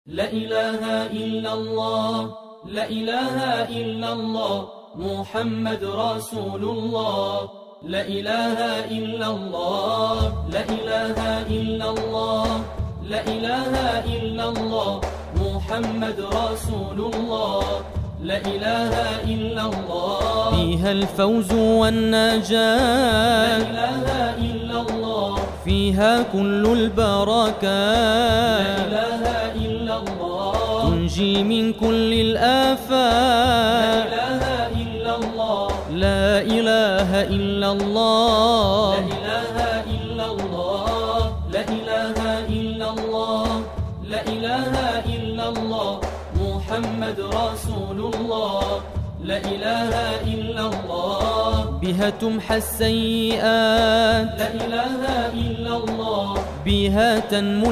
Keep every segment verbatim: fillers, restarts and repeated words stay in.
لا إله إلا الله لا إله إلا الله محمد رسول الله لا إله إلا الله لا إله إلا الله لا إله إلا الله محمد رسول الله لا إله إلا الله فيها الفوز والنجاة لا إله إلا الله فيها كل البركات لا إله إلا الله تنجي من كل الآفات لا إله إلا الله لا إله إلا الله لا إله إلا الله لا إله إلا الله لا إله إلا الله محمد رسول الله لا إله إلا الله بها تمحى السيئات لا إله إلا الله بها تنمو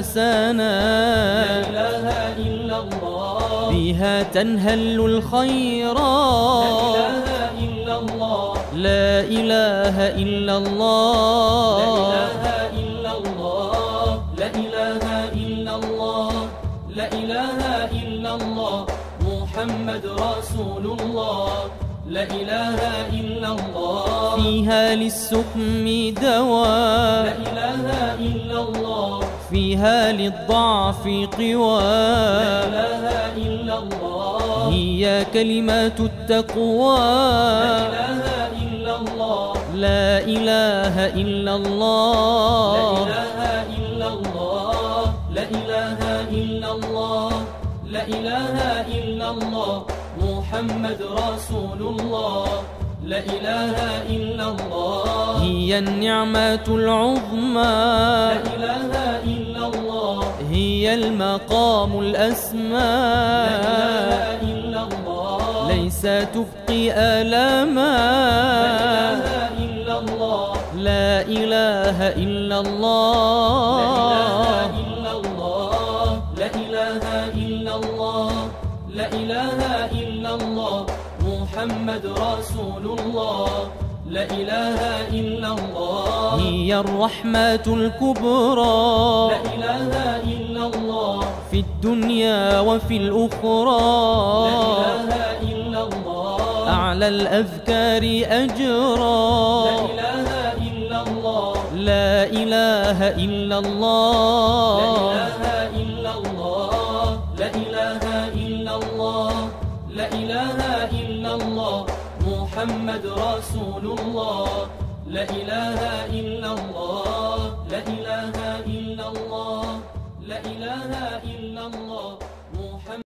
الحسنات لا إله إلا الله بها تنهل الخيرات لا إله إلا الله لا إله إلا الله لا إله إلا الله لا إله إلا الله لا إله إلا الله محمد رسول الله لا إله إلا الله فيها للسقم دواء لا إله إلا الله فيها للضعف قوى لا إله إلا الله هي كلمات التقوى لا إله إلا الله لا إله إلا الله لا إله إلا الله لا إله إلا الله لا إله إلا الله محمد رسول الله لا إله إلا الله هي النعمة العظمى لا إله إلا الله هي المقام الأسمى لا إله إلا الله ليس تبقي آلاما لا إله إلا الله لا إله إلا الله لا إله إلا الله لا إله إلا الله محمد رسول الله لا إله إلا الله هي الرحمة الكبرى لا إله إلا الله في الدنيا وفي الأخرى لا إله إلا الله أعلى الأذكار أجرا لا إله إلا الله لا إله إلا الله لا إله إلا الله لا إله إلا الله لا إله إلا الله محمد رسول الله لا إله إلا الله لا إله إلا الله لا إله إلا الله